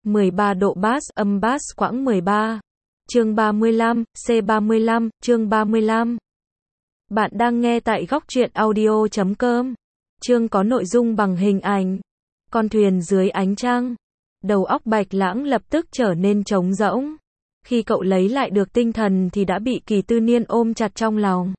13 độ bass, âm bass quãng 13. Chương 35, C35, chương 35. Bạn đang nghe tại góc truyện audio.com. Chương có nội dung bằng hình ảnh. Con thuyền dưới ánh trăng. Đầu óc Bạch Lãng lập tức trở nên trống rỗng. Khi cậu lấy lại được tinh thần thì đã bị Kỳ Tư Niên ôm chặt trong lòng.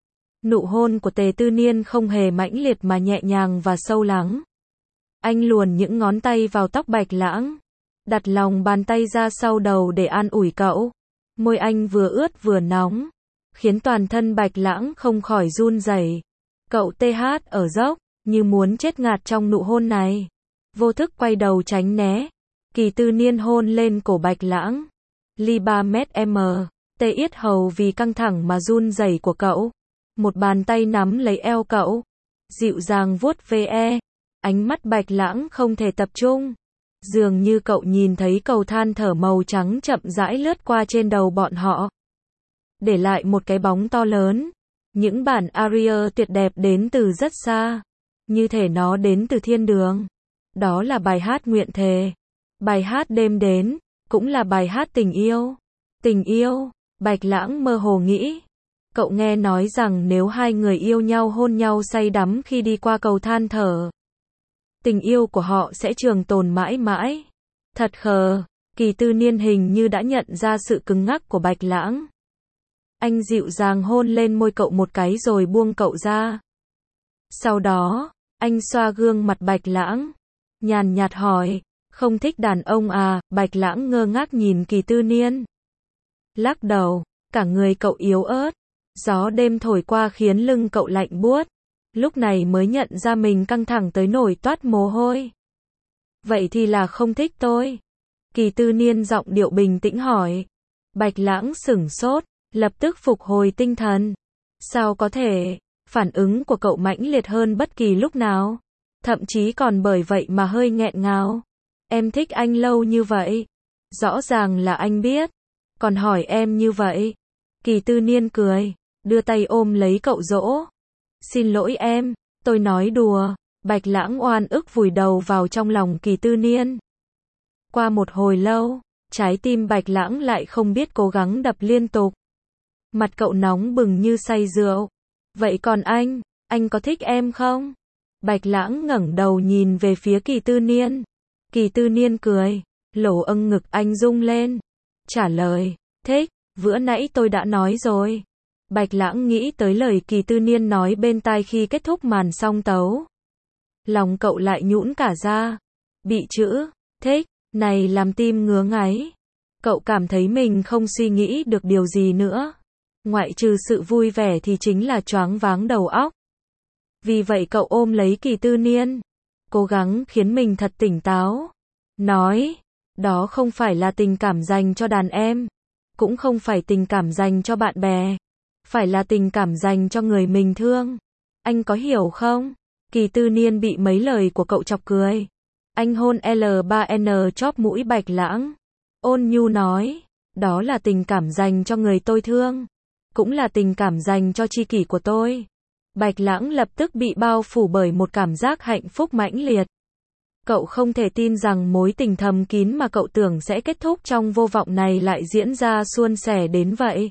Nụ hôn của Tề Tư Niên không hề mãnh liệt mà nhẹ nhàng và sâu lắng. Anh luồn những ngón tay vào tóc Bạch Lãng, đặt lòng bàn tay ra sau đầu để an ủi cậu. Môi anh vừa ướt vừa nóng, khiến toàn thân Bạch Lãng không khỏi run rẩy. Cậu TH ở dốc, như muốn chết ngạt trong nụ hôn này. Vô thức quay đầu tránh né. Kỳ Tư Niên hôn lên cổ Bạch Lãng. Ly 3 mét m. Tê yết hầu vì căng thẳng mà run rẩy của cậu. Một bàn tay nắm lấy eo cậu, dịu dàng vuốt ve. Ánh mắt Bạch Lãng không thể tập trung. Dường như cậu nhìn thấy cầu than thở màu trắng chậm rãi lướt qua trên đầu bọn họ, để lại một cái bóng to lớn. Những bản aria tuyệt đẹp đến từ rất xa, như thể nó đến từ thiên đường. Đó là bài hát nguyện thề, bài hát đêm đến, cũng là bài hát tình yêu. Tình yêu, Bạch Lãng mơ hồ nghĩ. Cậu nghe nói rằng nếu hai người yêu nhau hôn nhau say đắm khi đi qua cầu than thở, tình yêu của họ sẽ trường tồn mãi mãi. Thật khờ, Kỳ Tư Niên hình như đã nhận ra sự cứng ngắc của Bạch Lãng. Anh dịu dàng hôn lên môi cậu một cái rồi buông cậu ra. Sau đó, anh xoa gương mặt Bạch Lãng, nhàn nhạt hỏi, không thích đàn ông à? Bạch Lãng ngơ ngác nhìn Kỳ Tư Niên, lắc đầu. Cả người cậu yếu ớt, gió đêm thổi qua khiến lưng cậu lạnh buốt. Lúc này mới nhận ra mình căng thẳng tới nổi toát mồ hôi. Vậy thì là không thích tôi? Kỳ Tư Niên giọng điệu bình tĩnh hỏi. Bạch Lãng sửng sốt, lập tức phục hồi tinh thần. Sao có thể? Phản ứng của cậu mãnh liệt hơn bất kỳ lúc nào. Thậm chí còn bởi vậy mà hơi nghẹn ngào. Em thích anh lâu như vậy. Rõ ràng là anh biết. Còn hỏi em như vậy. Kỳ Tư Niên cười, đưa tay ôm lấy cậu dỗ. Xin lỗi em, tôi nói đùa. Bạch Lãng oan ức vùi đầu vào trong lòng Kỳ Tư Niên. Qua một hồi lâu, trái tim Bạch Lãng lại không biết cố gắng đập liên tục. Mặt cậu nóng bừng như say rượu. Vậy còn anh có thích em không? Bạch Lãng ngẩng đầu nhìn về phía Kỳ Tư Niên. Kỳ Tư Niên cười, lỗ ngực anh rung lên. Trả lời, thích, vừa nãy tôi đã nói rồi. Bạch Lãng nghĩ tới lời Kỳ Tư Niên nói bên tai khi kết thúc màn song tấu. Lòng cậu lại nhũn cả ra. Bị chữ thích này làm tim ngứa ngáy. Cậu cảm thấy mình không suy nghĩ được điều gì nữa. Ngoại trừ sự vui vẻ thì chính là choáng váng đầu óc. Vì vậy cậu ôm lấy Kỳ Tư Niên, cố gắng khiến mình thật tỉnh táo. Nói, đó không phải là tình cảm dành cho đàn em, cũng không phải tình cảm dành cho bạn bè, phải là tình cảm dành cho người mình thương. Anh có hiểu không? Kỳ Tư Niên bị mấy lời của cậu chọc cười. Anh hôn L3N chóp mũi Bạch Lãng. Ôn nhu nói, đó là tình cảm dành cho người tôi thương, cũng là tình cảm dành cho tri kỷ của tôi. Bạch Lãng lập tức bị bao phủ bởi một cảm giác hạnh phúc mãnh liệt. Cậu không thể tin rằng mối tình thầm kín mà cậu tưởng sẽ kết thúc trong vô vọng này lại diễn ra suôn sẻ đến vậy.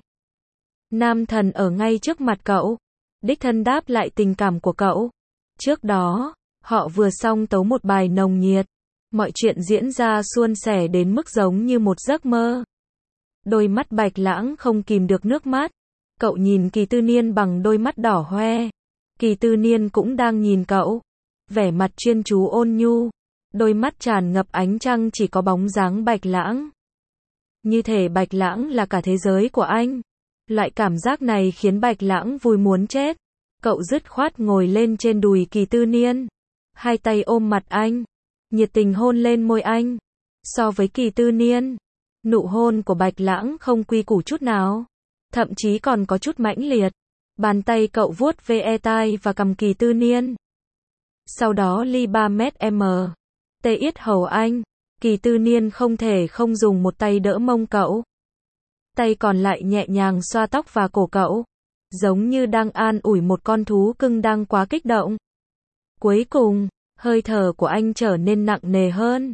Nam thần ở ngay trước mặt cậu, đích thân đáp lại tình cảm của cậu. Trước đó, họ vừa xong tấu một bài nồng nhiệt. Mọi chuyện diễn ra suôn sẻ đến mức giống như một giấc mơ. Đôi mắt Bạch Lãng không kìm được nước mắt. Cậu nhìn Kỳ Tư Niên bằng đôi mắt đỏ hoe. Kỳ Tư Niên cũng đang nhìn cậu, vẻ mặt chuyên chú ôn nhu. Đôi mắt tràn ngập ánh trăng chỉ có bóng dáng Bạch Lãng. Như thể Bạch Lãng là cả thế giới của anh. Loại cảm giác này khiến Bạch Lãng vui muốn chết. Cậu dứt khoát ngồi lên trên đùi Kỳ Tư Niên, hai tay ôm mặt anh, nhiệt tình hôn lên môi anh. So với Kỳ Tư Niên, nụ hôn của Bạch Lãng không quy củ chút nào, thậm chí còn có chút mãnh liệt. Bàn tay cậu vuốt ve tai và cằm Kỳ Tư Niên. Sau đó ly 3 mét m. Tê yết hầu anh. Kỳ Tư Niên không thể không dùng một tay đỡ mông cậu. Tay còn lại nhẹ nhàng xoa tóc và cổ cậu, giống như đang an ủi một con thú cưng đang quá kích động. Cuối cùng, hơi thở của anh trở nên nặng nề hơn.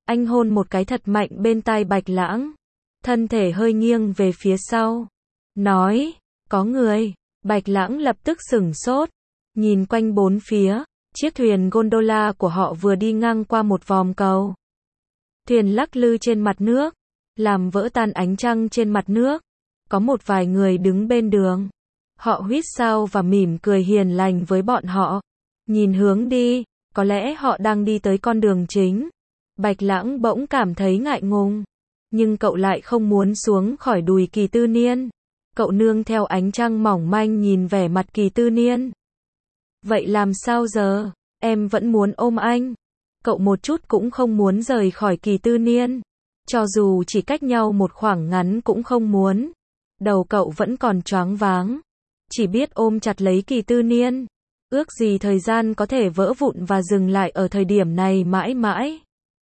Anh hôn một cái thật mạnh bên tai Bạch Lãng. Thân thể hơi nghiêng về phía sau. Nói, có người. Bạch Lãng lập tức sửng sốt. Nhìn quanh bốn phía. Chiếc thuyền gondola của họ vừa đi ngang qua một vòm cầu. Thuyền lắc lư trên mặt nước. Làm vỡ tan ánh trăng trên mặt nước. Có một vài người đứng bên đường. Họ huýt sáo và mỉm cười hiền lành với bọn họ. Nhìn hướng đi, có lẽ họ đang đi tới con đường chính. Bạch Lãng bỗng cảm thấy ngại ngùng. Nhưng cậu lại không muốn xuống khỏi đùi Kỳ Tư Niên. Cậu nương theo ánh trăng mỏng manh nhìn vẻ mặt Kỳ Tư Niên. Vậy làm sao giờ? Em vẫn muốn ôm anh. Cậu một chút cũng không muốn rời khỏi Kỳ Tư Niên. Cho dù chỉ cách nhau một khoảng ngắn cũng không muốn. Đầu cậu vẫn còn choáng váng. Chỉ biết ôm chặt lấy Kỳ Tư Niên. Ước gì thời gian có thể vỡ vụn và dừng lại ở thời điểm này mãi mãi.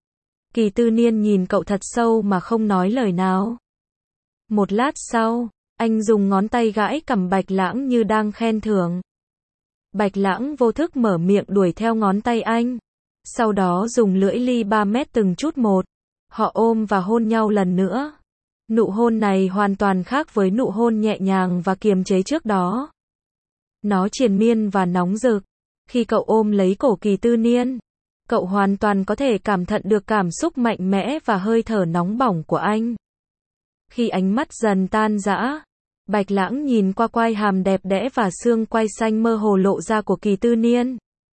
Kỳ Tư Niên nhìn cậu thật sâu mà không nói lời nào. Một lát sau, anh dùng ngón tay gãi cằm Bạch Lãng như đang khen thưởng. Bạch Lãng vô thức mở miệng đuổi theo ngón tay anh. Sau đó dùng lưỡi ly 3 mét từng chút một. Họ ôm và hôn nhau lần nữa. Nụ hôn này hoàn toàn khác với nụ hôn nhẹ nhàng và kiềm chế trước đó. Nó triền miên và nóng rực. Khi cậu ôm lấy cổ Kỳ Tư Niên, cậu hoàn toàn có thể cảm nhận được cảm xúc mạnh mẽ và hơi thở nóng bỏng của anh. Khi ánh mắt dần tan rã, Bạch Lãng nhìn qua quai hàm đẹp đẽ và xương quai xanh mơ hồ lộ ra của Kỳ Tư Niên.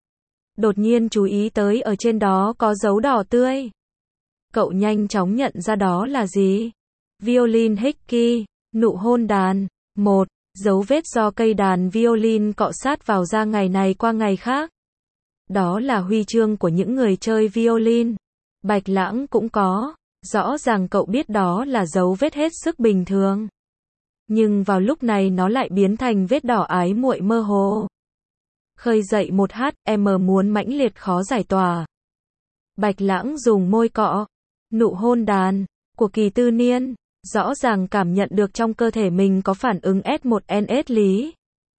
Đột nhiên chú ý tới ở trên đó có dấu đỏ tươi. Cậu nhanh chóng nhận ra đó là gì? Violin Hickey, nụ hôn đàn. 1. Dấu vết do cây đàn violin cọ sát vào da ngày này qua ngày khác. Đó là huy chương của những người chơi violin. Bạch Lãng cũng có. Rõ ràng cậu biết đó là dấu vết hết sức bình thường. Nhưng vào lúc này nó lại biến thành vết đỏ ái muội mơ hồ. Khơi dậy một HM muốn mãnh liệt khó giải tỏa. Bạch Lãng dùng môi cọ. Nụ hôn đàn của Kỳ Tư Niên. Rõ ràng cảm nhận được trong cơ thể mình có phản ứng S1NS lý.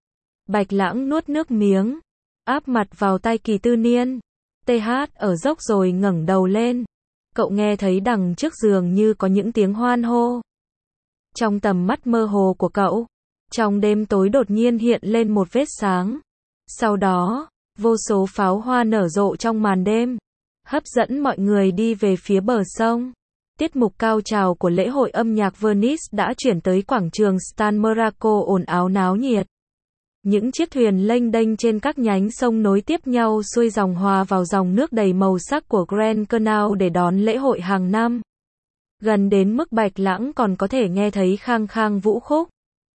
Bạch Lãng nuốt nước miếng. Áp mặt vào tay Kỳ Tư Niên. TH ở dốc rồi ngẩng đầu lên. Cậu nghe thấy đằng trước giường như có những tiếng hoan hô. Trong tầm mắt mơ hồ của cậu, trong đêm tối đột nhiên hiện lên một vết sáng. Sau đó, vô số pháo hoa nở rộ trong màn đêm, hấp dẫn mọi người đi về phía bờ sông. Tiết mục cao trào của lễ hội âm nhạc Venice đã chuyển tới quảng trường San Marco ồn ào náo nhiệt. Những chiếc thuyền lênh đênh trên các nhánh sông nối tiếp nhau xuôi dòng hòa vào dòng nước đầy màu sắc của Grand Canal để đón lễ hội hàng năm. Gần đến mức Bạch Lãng còn có thể nghe thấy khang khang vũ khúc.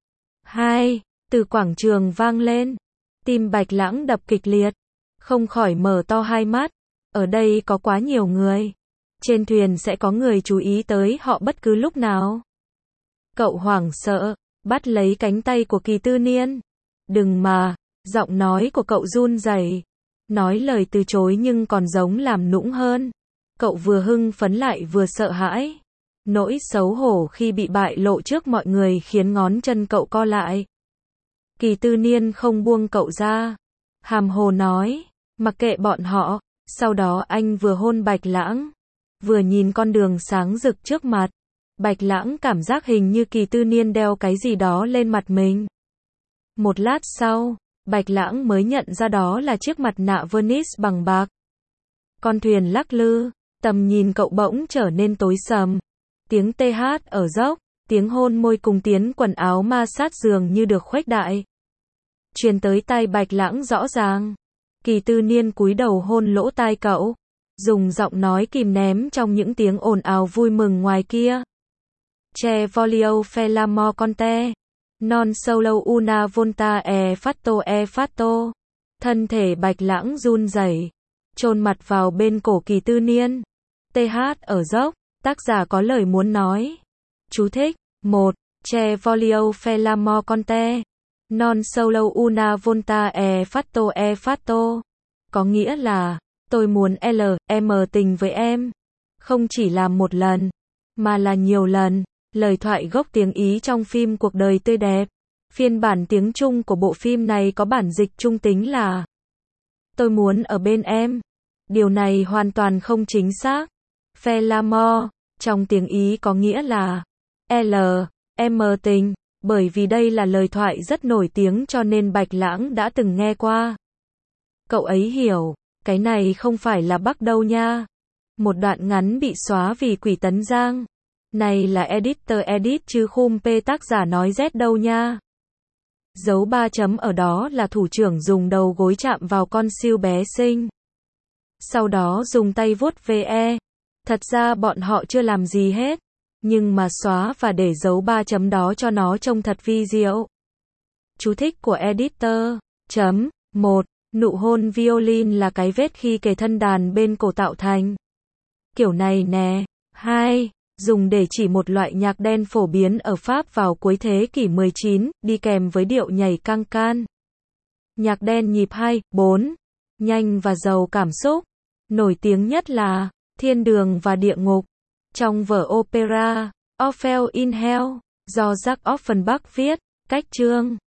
2. Từ quảng trường vang lên. Tim Bạch Lãng đập kịch liệt. Không khỏi mở to hai mắt. Ở đây có quá nhiều người. Trên thuyền sẽ có người chú ý tới họ bất cứ lúc nào. Cậu hoảng sợ, bắt lấy cánh tay của Kỳ Tư Niên. Đừng mà, giọng nói của cậu run rẩy. Nói lời từ chối nhưng còn giống làm nũng hơn. Cậu vừa hưng phấn lại vừa sợ hãi. Nỗi xấu hổ khi bị bại lộ trước mọi người khiến ngón chân cậu co lại. Kỳ Tư Niên không buông cậu ra. Hàm hồ nói, mặc kệ bọn họ. Sau đó anh vừa hôn Bạch Lãng, vừa nhìn con đường sáng rực trước mặt. Bạch Lãng cảm giác hình như Kỳ Tư Niên đeo cái gì đó lên mặt mình. Một lát sau, Bạch Lãng mới nhận ra đó là chiếc mặt nạ Venice bằng bạc. Con thuyền lắc lư, tầm nhìn cậu bỗng trở nên tối sầm. Tiếng TH ở dốc, tiếng hôn môi cùng tiếng quần áo ma sát giường như được khuếch đại. Truyền tới tai Bạch Lãng rõ ràng. Kỳ Tư Niên cúi đầu hôn lỗ tai cậu, dùng giọng nói kìm ném trong những tiếng ồn ào vui mừng ngoài kia. Che voglio fare l'amore con te. Non solo una volta e fatto. Thân thể Bạch Lãng run rẩy, chôn mặt vào bên cổ Kỳ Tư Niên. TH ở dốc, tác giả có lời muốn nói. Chú thích. 1. Che voglio fare l'amore con te. Non solo una volta e fatto. Có nghĩa là, tôi muốn LM tình với em. Không chỉ là một lần, mà là nhiều lần. Lời thoại gốc tiếng Ý trong phim Cuộc đời tươi đẹp. Phiên bản tiếng Trung của bộ phim này có bản dịch trung tính là tôi muốn ở bên em. Điều này hoàn toàn không chính xác. Faire l'amour, trong tiếng Ý có nghĩa là L, M tình, bởi vì đây là lời thoại rất nổi tiếng cho nên Bạch Lãng đã từng nghe qua. Cậu ấy hiểu, cái này không phải là Bắc đâu nha. Một đoạn ngắn bị xóa vì Quỷ Tấn Giang. Này là editor edit chứ khum p tác giả nói Z đâu nha. Dấu 3 chấm ở đó là thủ trưởng dùng đầu gối chạm vào con siêu bé xinh. Sau đó dùng tay vuốt ve. Thật ra bọn họ chưa làm gì hết. Nhưng mà xóa và để dấu 3 chấm đó cho nó trông thật vi diệu. Chú thích của editor. 1. Nụ hôn violin là cái vết khi kề thân đàn bên cổ tạo thành. Kiểu này nè. 2. Dùng để chỉ một loại nhạc đen phổ biến ở Pháp vào cuối thế kỷ 19, đi kèm với điệu nhảy căng can. Nhạc đen nhịp 2, 4. Nhanh và giàu cảm xúc. Nổi tiếng nhất là Thiên đường và địa ngục. Trong vở opera Orpheus in Hell, do Jacques Offenbach viết, cách chương